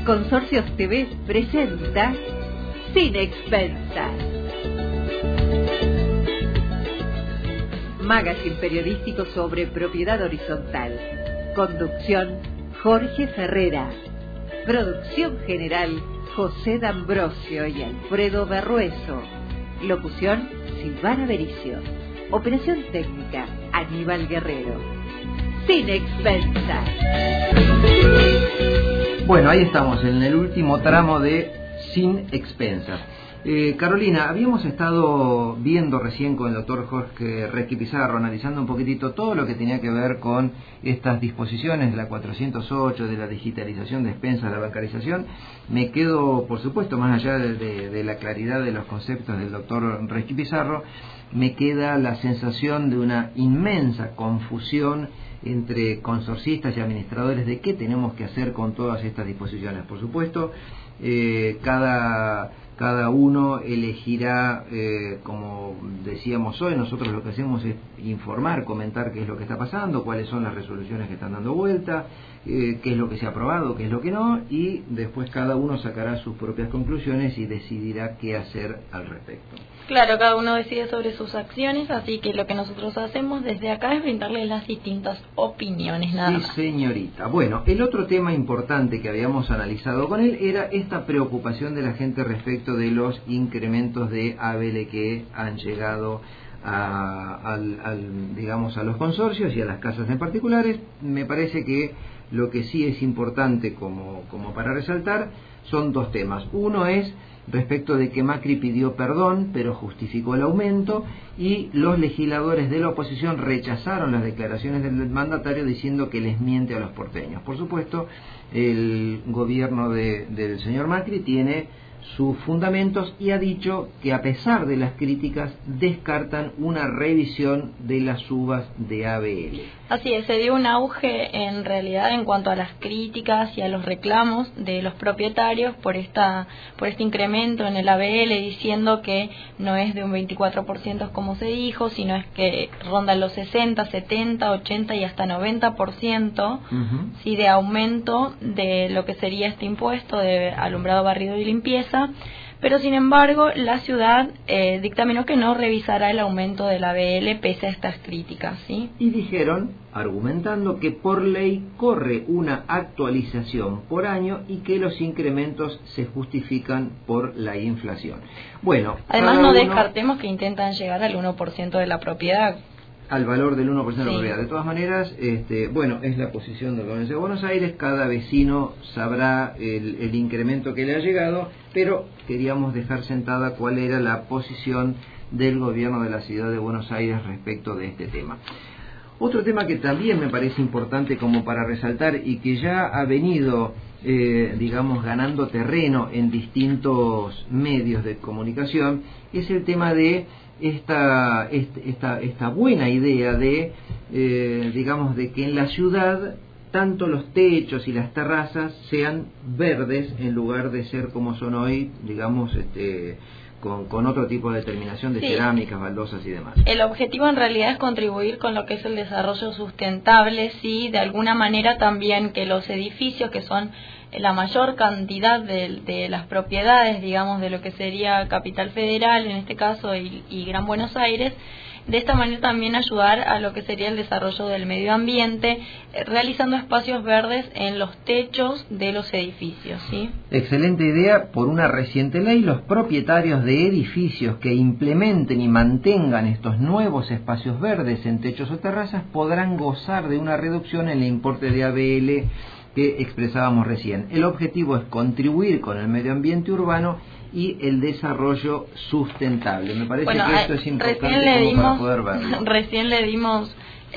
Consorcios TV presenta Sin Expensas. Magazine periodístico sobre propiedad horizontal. Conducción, Jorge Ferrera. Producción general, José D'Ambrosio y Alfredo Berrueso. Locución, Silvana Bericio. Operación técnica, Aníbal Guerrero. Sin Expensas. Bueno, ahí estamos, en el último tramo de Sin Expensas. Carolina, habíamos estado viendo recién con el doctor Jorge Requi Pizarro, analizando un poquitito todo lo que tenía que ver con estas disposiciones de la 408, de la digitalización de expensas, la bancarización. Me quedo, por supuesto, más allá de la claridad de los conceptos del doctor Requi Pizarro, me queda la sensación de una inmensa confusión entre consorcistas y administradores de qué tenemos que hacer con todas estas disposiciones. Por supuesto, cada uno elegirá, como decíamos hoy, nosotros lo que hacemos es informar, comentar qué es lo que está pasando, cuáles son las resoluciones que están dando vuelta, qué es lo que se ha aprobado, qué es lo que no, y después cada uno sacará sus propias conclusiones y decidirá qué hacer al respecto. Claro, cada uno decide sobre sus acciones, así que lo que nosotros hacemos desde acá es brindarles las distintas opiniones, nada más. Sí, señorita. Bueno, el otro tema importante que habíamos analizado con él era esta preocupación de la gente respecto de los incrementos de ABL que han llegado digamos, a los consorcios y a las casas en particulares. Me parece que lo que sí es importante como para resaltar son dos temas. Uno es respecto de que Macri pidió perdón, pero justificó el aumento, y los legisladores de la oposición rechazaron las declaraciones del mandatario diciendo que les miente a los porteños. Por supuesto, el gobierno del señor Macri tiene sus fundamentos y ha dicho que a pesar de las críticas descartan una revisión de las subas de ABL. Así es, se dio un auge en realidad en cuanto a las críticas y a los reclamos de los propietarios por este incremento en el ABL, diciendo que no es de un 24% como se dijo, sino es que rondan los 60, 70, 80 y hasta 90% sí, de aumento de lo que sería este impuesto de alumbrado, barrido y limpieza. Pero sin embargo la ciudad dictaminó que no revisará el aumento del ABL pese a estas críticas, ¿sí? Y dijeron, argumentando que por ley corre una actualización por año y que los incrementos se justifican por la inflación. Bueno, además no descartemos que intentan llegar al 1% de la propiedad. Al valor del 1% de la sí. propiedad. De todas maneras, bueno, es la posición del gobierno de Buenos Aires, cada vecino sabrá el incremento que le ha llegado, pero queríamos dejar sentada cuál era la posición del gobierno de la ciudad de Buenos Aires respecto de este tema. Otro tema que también me parece importante como para resaltar y que ya ha venido, digamos, ganando terreno en distintos medios de comunicación, es el tema de esta buena idea de, digamos, de que en la ciudad tanto los techos y las terrazas sean verdes en lugar de ser como son hoy, digamos, con otro tipo de terminación de cerámicas, baldosas y demás. El objetivo en realidad es contribuir con lo que es el desarrollo sustentable, sí, de alguna manera también que los edificios, que son la mayor cantidad de las propiedades, digamos, de lo que sería Capital Federal en este caso y Gran Buenos Aires, de esta manera también ayudar a lo que sería el desarrollo del medio ambiente, realizando espacios verdes en los techos de los edificios, ¿sí? Excelente idea. Por una reciente ley, los propietarios de edificios que implementen y mantengan estos nuevos espacios verdes en techos o terrazas podrán gozar de una reducción en el importe de ABL que expresábamos recién. El objetivo es contribuir con el medio ambiente urbano y el desarrollo sustentable. Me parece que esto es importante para poder verlo. Recién le dimos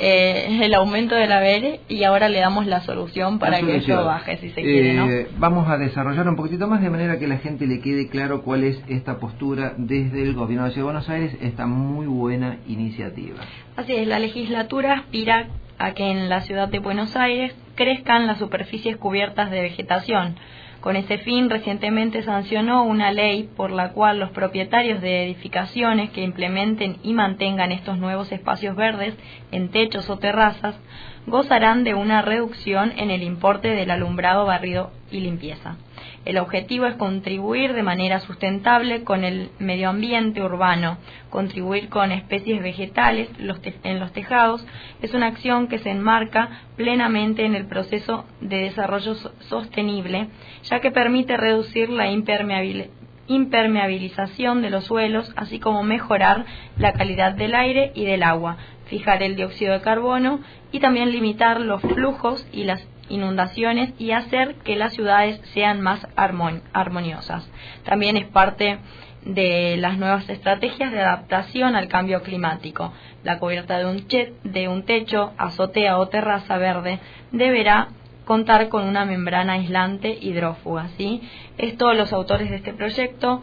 el aumento de la ABL y ahora le damos la solución para que eso baje, si se quiere, ¿no? Vamos a desarrollar un poquitito más de manera que a la gente le quede claro cuál es esta postura desde el gobierno de Ciudad de Buenos Aires, esta muy buena iniciativa. Así es, la legislatura aspira a que en la ciudad de Buenos Aires crezcan las superficies cubiertas de vegetación. Con ese fin, recientemente sancionó una ley por la cual los propietarios de edificaciones que implementen y mantengan estos nuevos espacios verdes en techos o terrazas gozarán de una reducción en el importe del alumbrado, barrido y limpieza. El objetivo es contribuir de manera sustentable con el medio ambiente urbano, contribuir con especies vegetales en los tejados. Es una acción que se enmarca plenamente en el proceso de desarrollo sostenible, ya que permite reducir la impermeabilización de los suelos, así como mejorar la calidad del aire y del agua, fijar el dióxido de carbono y también limitar los flujos y las inundaciones y hacer que las ciudades sean más armoniosas. También es parte de las nuevas estrategias de adaptación al cambio climático. La cubierta de un techo, azotea o terraza verde deberá contar con una membrana aislante hidrófuga, ¿sí? Esto los autores de este proyecto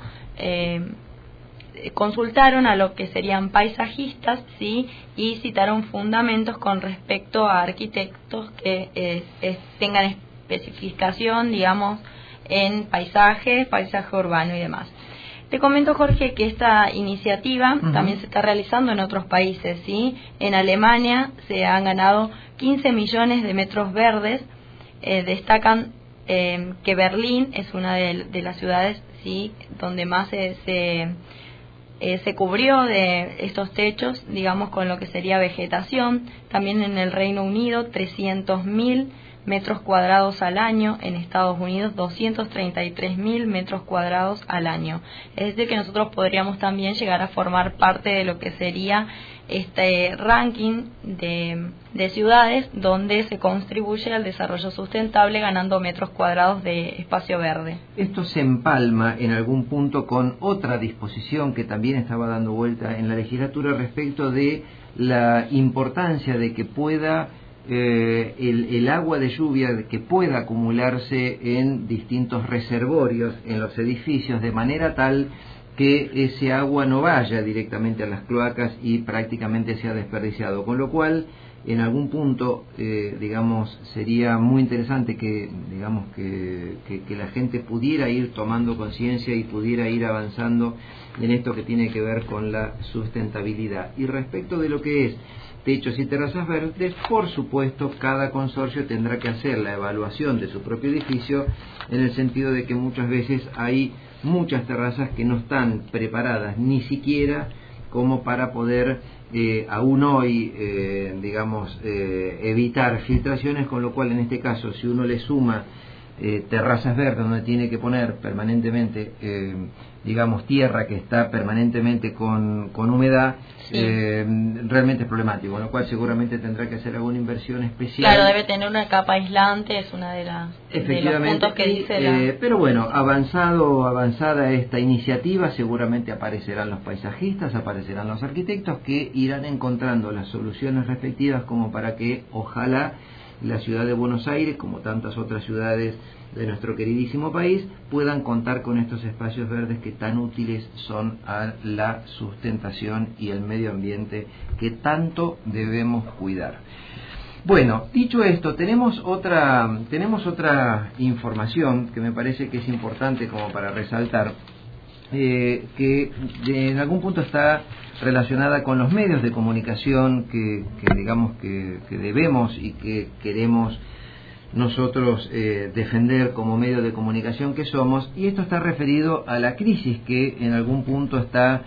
consultaron a lo que serían paisajistas, ¿sí? Y citaron fundamentos con respecto a arquitectos que tengan especificación, digamos, en paisaje urbano y demás. Te comento, Jorge, que esta iniciativa también se está realizando en otros países, ¿sí? En Alemania se han ganado 15 millones de metros verdes. Destacan que Berlín es una de las ciudades, ¿sí?, donde más se cubrió de estos techos, digamos, con lo que sería vegetación. También en el Reino Unido, 300.000 metros cuadrados al año. En Estados Unidos, 233.000 metros cuadrados al año. Es decir, que nosotros podríamos también llegar a formar parte de lo que sería este ranking de ciudades donde se contribuye al desarrollo sustentable ganando metros cuadrados de espacio verde. Esto se empalma en algún punto con otra disposición que también estaba dando vuelta en la legislatura respecto de la importancia de que pueda el agua de lluvia que pueda acumularse en distintos reservorios en los edificios, de manera tal que ese agua no vaya directamente a las cloacas y prácticamente sea desperdiciado, con lo cual en algún punto digamos sería muy interesante que digamos que la gente pudiera ir tomando conciencia y pudiera ir avanzando en esto que tiene que ver con la sustentabilidad. Y respecto de lo que es techos y terrazas verdes, por supuesto cada consorcio tendrá que hacer la evaluación de su propio edificio, en el sentido de que muchas veces hay muchas terrazas que no están preparadas ni siquiera como para poder aún hoy evitar filtraciones, con lo cual en este caso si uno le suma terrazas verdes donde tiene que poner permanentemente tierra que está permanentemente con humedad, sí, realmente es problemático, con lo cual seguramente tendrá que hacer alguna inversión especial. Claro, debe tener una capa aislante, es una de los puntos que dice pero bueno, avanzada esta iniciativa, seguramente aparecerán los paisajistas, aparecerán los arquitectos que irán encontrando las soluciones respectivas como para que ojalá la ciudad de Buenos Aires, como tantas otras ciudades de nuestro queridísimo país, puedan contar con estos espacios verdes que tan útiles son a la sustentación y el medio ambiente que tanto debemos cuidar. Bueno, dicho esto, tenemos otra información que me parece que es importante como para resaltar, que en algún punto está relacionada con los medios de comunicación que debemos y que queremos nosotros defender como medio de comunicación que somos, y esto está referido a la crisis que en algún punto está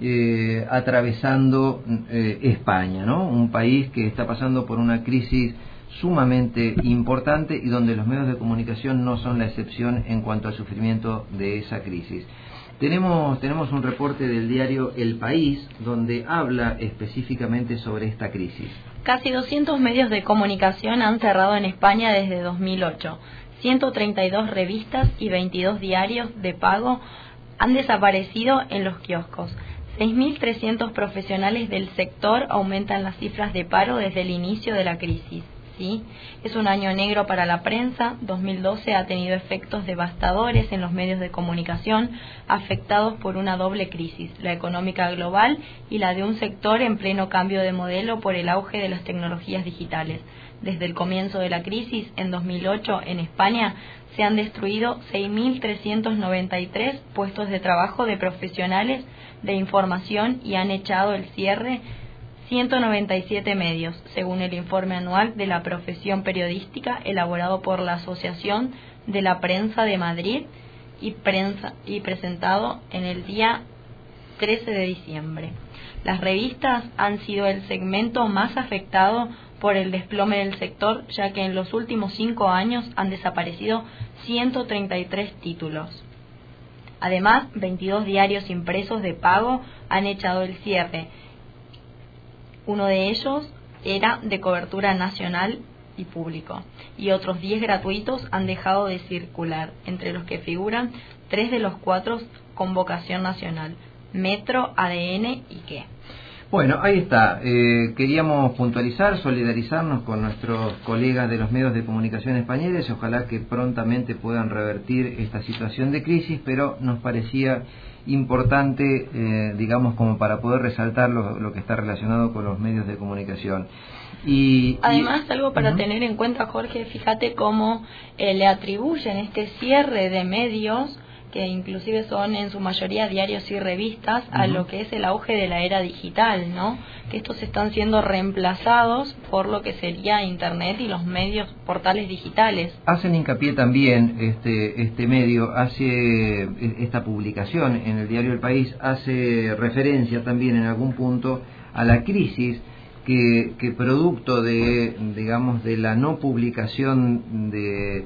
atravesando España, ¿no? Un país que está pasando por una crisis sumamente importante y donde los medios de comunicación no son la excepción en cuanto al sufrimiento de esa crisis. Tenemos un reporte del diario El País donde habla específicamente sobre esta crisis. Casi 200 medios de comunicación han cerrado en España desde 2008. 132 revistas y 22 diarios de pago han desaparecido en los kioscos. 6.300 profesionales del sector aumentan las cifras de paro desde el inicio de la crisis. ¿Sí? Es un año negro para la prensa. 2012 ha tenido efectos devastadores en los medios de comunicación afectados por una doble crisis, la económica global y la de un sector en pleno cambio de modelo por el auge de las tecnologías digitales. Desde el comienzo de la crisis, en 2008, en España, se han destruido 6.393 puestos de trabajo de profesionales de información y han echado el cierre 197 medios, según el informe anual de la profesión periodística elaborado por la Asociación de la Prensa de Madrid y prensa y presentado en el día 13 de diciembre. Las revistas han sido el segmento más afectado por el desplome del sector, ya que en los últimos 5 años han desaparecido 133 títulos. Además, 22 diarios impresos de pago han echado el cierre. Uno de ellos era de cobertura nacional y público, y otros 10 gratuitos han dejado de circular, entre los que figuran 3 de los 4 con vocación nacional: Metro, ADN y qué. Bueno, ahí está. Queríamos puntualizar, solidarizarnos con nuestros colegas de los medios de comunicación españoles. Ojalá que prontamente puedan revertir esta situación de crisis, pero nos parecía importante, digamos, como para poder resaltar lo que está relacionado con los medios de comunicación. Además, algo para tener en cuenta, Jorge, fíjate cómo le atribuyen este cierre de medios, que inclusive son en su mayoría diarios y revistas, a lo que es el auge de la era digital, ¿no? Que estos están siendo reemplazados por lo que sería Internet y los medios, portales digitales. Hacen hincapié también, este medio, hace esta publicación en el diario El País, hace referencia también en algún punto a la crisis que producto de, digamos, de la no publicación de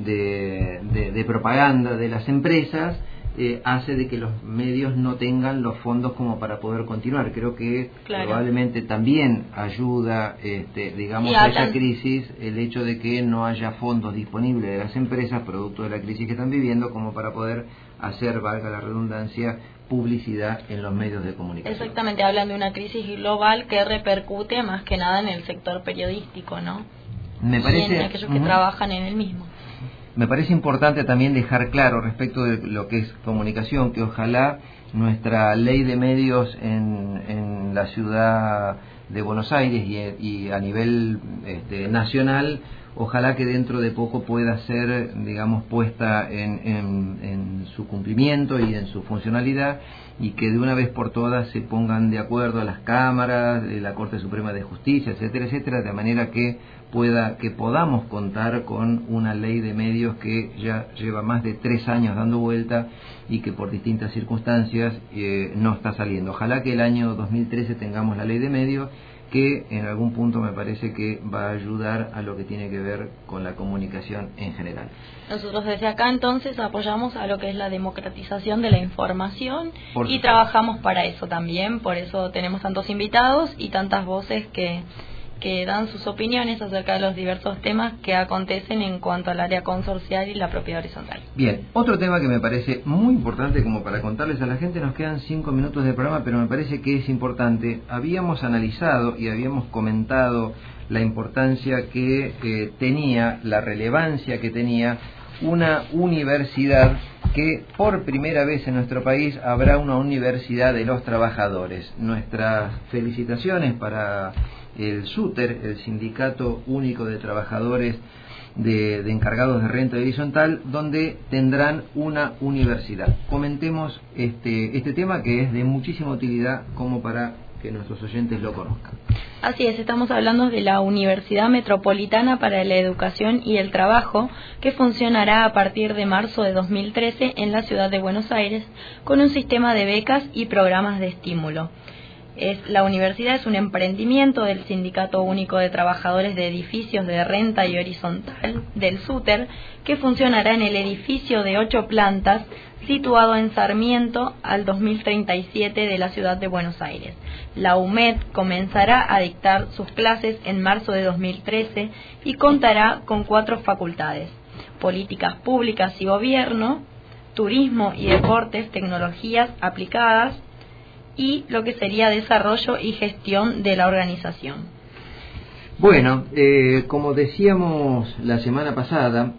propaganda de las empresas, hace de que los medios no tengan los fondos como para poder continuar. Creo que probablemente también ayuda, digamos, a esa crisis el hecho de que no haya fondos disponibles de las empresas producto de la crisis que están viviendo como para poder hacer, valga la redundancia, publicidad en los medios de comunicación. Exactamente, hablan de una crisis global que repercute más que nada en el sector periodístico, ¿no? Me parece, y en aquellos que trabajan en el mismo. Me parece importante también dejar claro respecto de lo que es comunicación, que ojalá nuestra ley de medios en la ciudad de Buenos Aires y a nivel nacional, ojalá que dentro de poco pueda ser, digamos, puesta en su cumplimiento y en su funcionalidad, y que de una vez por todas se pongan de acuerdo a las cámaras, la Corte Suprema de Justicia, etcétera, etcétera, de manera que podamos contar con una ley de medios que ya lleva más de 3 años dando vuelta y que por distintas circunstancias no está saliendo. Ojalá que el año 2013 tengamos la ley de medios, que en algún punto me parece que va a ayudar a lo que tiene que ver con la comunicación en general. Nosotros desde acá entonces apoyamos a lo que es la democratización de la información y trabajamos para eso también, por eso tenemos tantos invitados y tantas voces que dan sus opiniones acerca de los diversos temas que acontecen en cuanto al área consorcial y la propiedad horizontal. Bien, otro tema que me parece muy importante como para contarles a la gente, nos quedan 5 minutos de programa, pero me parece que es importante. Habíamos analizado y habíamos comentado la importancia que tenía, la relevancia que tenía una universidad, que por primera vez en nuestro país habrá una universidad de los trabajadores. Nuestras felicitaciones para el SUTER, el Sindicato Único de Trabajadores de Encargados de Renta Horizontal, donde tendrán una universidad. Comentemos este tema, que es de muchísima utilidad como para que nuestros oyentes lo conozcan. Así es, estamos hablando de la Universidad Metropolitana para la Educación y el Trabajo, que funcionará a partir de marzo de 2013 en la ciudad de Buenos Aires, con un sistema de becas y programas de estímulo. La universidad es un emprendimiento del Sindicato Único de Trabajadores de Edificios de Renta y Horizontal, del SUTER, que funcionará en el edificio de 8 plantas, situado en Sarmiento al 2037 de la ciudad de Buenos Aires. La UMED comenzará a dictar sus clases en marzo de 2013 y contará con 4 facultades: Políticas Públicas y Gobierno, Turismo y Deportes, Tecnologías Aplicadas, y lo que sería Desarrollo y Gestión de la Organización. Bueno, como decíamos la semana pasada,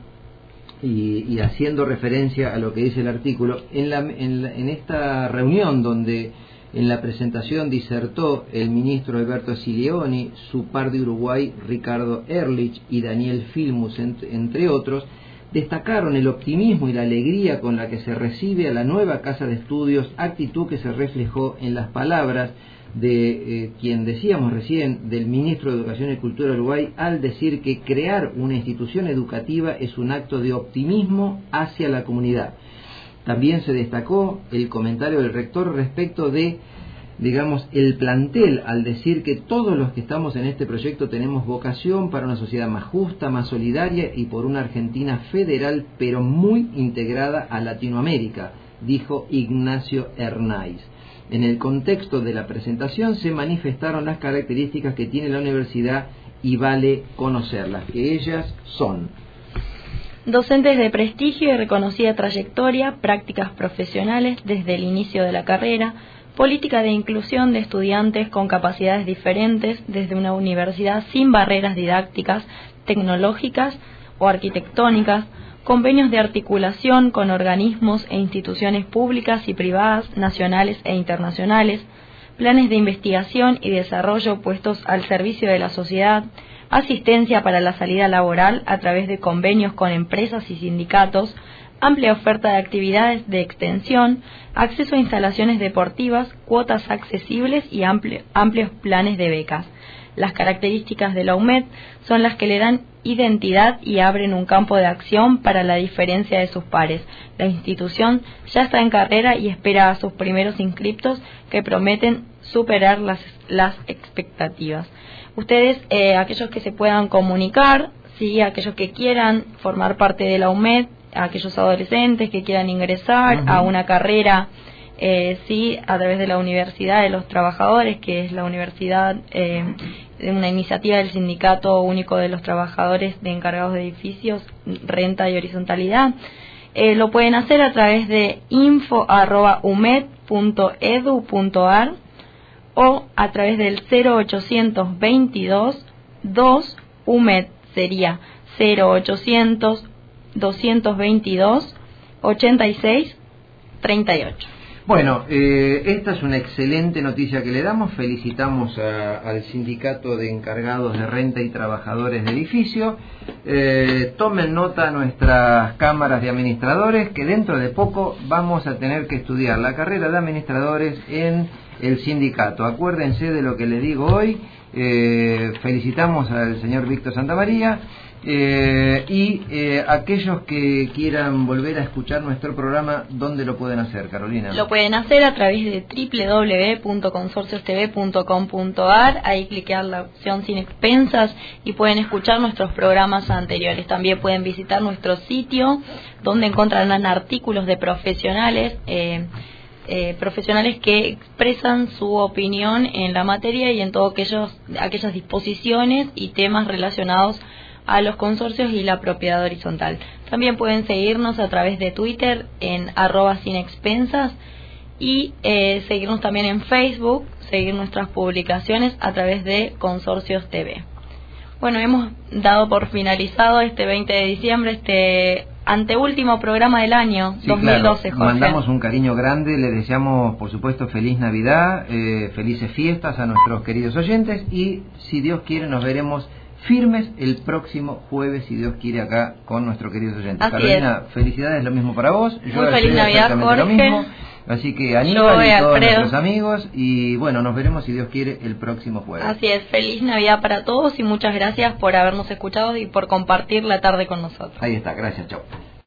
y haciendo referencia a lo que dice el artículo, en esta reunión donde en la presentación disertó el ministro Alberto Silioni, su par de Uruguay Ricardo Ehrlich y Daniel Filmus, entre otros, destacaron el optimismo y la alegría con la que se recibe a la nueva casa de estudios, actitud que se reflejó en las palabras de quien decíamos recién, del ministro de Educación y Cultura de Uruguay, al decir que crear una institución educativa es un acto de optimismo hacia la comunidad. También se destacó el comentario del rector respecto de, digamos, el plantel, al decir que todos los que estamos en este proyecto tenemos vocación para una sociedad más justa, más solidaria y por una Argentina federal, pero muy integrada a Latinoamérica, dijo Ignacio Hernáiz. En el contexto de la presentación se manifestaron las características que tiene la universidad y vale conocerlas, que ellas son: docentes de prestigio y reconocida trayectoria, prácticas profesionales desde el inicio de la carrera, política de inclusión de estudiantes con capacidades diferentes desde una universidad sin barreras didácticas, tecnológicas o arquitectónicas, convenios de articulación con organismos e instituciones públicas y privadas, nacionales e internacionales, planes de investigación y desarrollo puestos al servicio de la sociedad, asistencia para la salida laboral a través de convenios con empresas y sindicatos, amplia oferta de actividades de extensión, acceso a instalaciones deportivas, cuotas accesibles y amplios planes de becas. Las características de la UMED son las que le dan identidad y abren un campo de acción para la diferencia de sus pares. La institución ya está en carrera y espera a sus primeros inscriptos que prometen superar las expectativas. Ustedes, aquellos que se puedan comunicar, ¿sí? Aquellos que quieran formar parte de la UMED, aquellos adolescentes que quieran ingresar a una carrera, sí, a través de la Universidad de los Trabajadores, que es la universidad de una iniciativa del Sindicato Único de los Trabajadores de Encargados de Edificios, Renta y Horizontalidad. Lo pueden hacer a través de info@umed.edu.ar o a través del 0822 2 UMED, sería 0800 222 86 38. Bueno, esta es una excelente noticia que le damos. Felicitamos al Sindicato de Encargados de Renta y Trabajadores de Edificio. Tomen nota nuestras cámaras de administradores, que dentro de poco vamos a tener que estudiar la carrera de administradores en el sindicato. Acuérdense de lo que les digo hoy. Felicitamos al señor Víctor Santamaría. Aquellos que quieran volver a escuchar nuestro programa, ¿dónde lo pueden hacer, Carolina? Lo pueden hacer a través de www.consorciostv.com.ar. Ahí cliquear la opción sin expensas y pueden escuchar nuestros programas anteriores. También pueden visitar nuestro sitio, donde encontrarán artículos de profesionales profesionales que expresan su opinión en la materia y en todo aquellas disposiciones y temas relacionados a los consorcios y la propiedad horizontal. También pueden seguirnos a través de Twitter en @sinexpensas y seguirnos también en Facebook, seguir nuestras publicaciones a través de Consorcios TV. Bueno, hemos dado por finalizado este 20 de diciembre, este anteúltimo programa del año, sí, 2012, claro. Jorge. Mandamos un cariño grande, le deseamos, por supuesto, feliz Navidad, felices fiestas a nuestros queridos oyentes y, si Dios quiere, nos veremos firmes el próximo jueves, si Dios quiere, acá con nuestros queridos oyentes. Así Carolina, es. Felicidades, lo mismo para vos. Muy feliz Navidad, Jorge. Lo mismo. Así que Aníbal y todos nuestros amigos, y bueno, nos veremos, si Dios quiere, el próximo jueves. Así es, feliz Navidad para todos y muchas gracias por habernos escuchado y por compartir la tarde con nosotros. Ahí está, gracias, chao.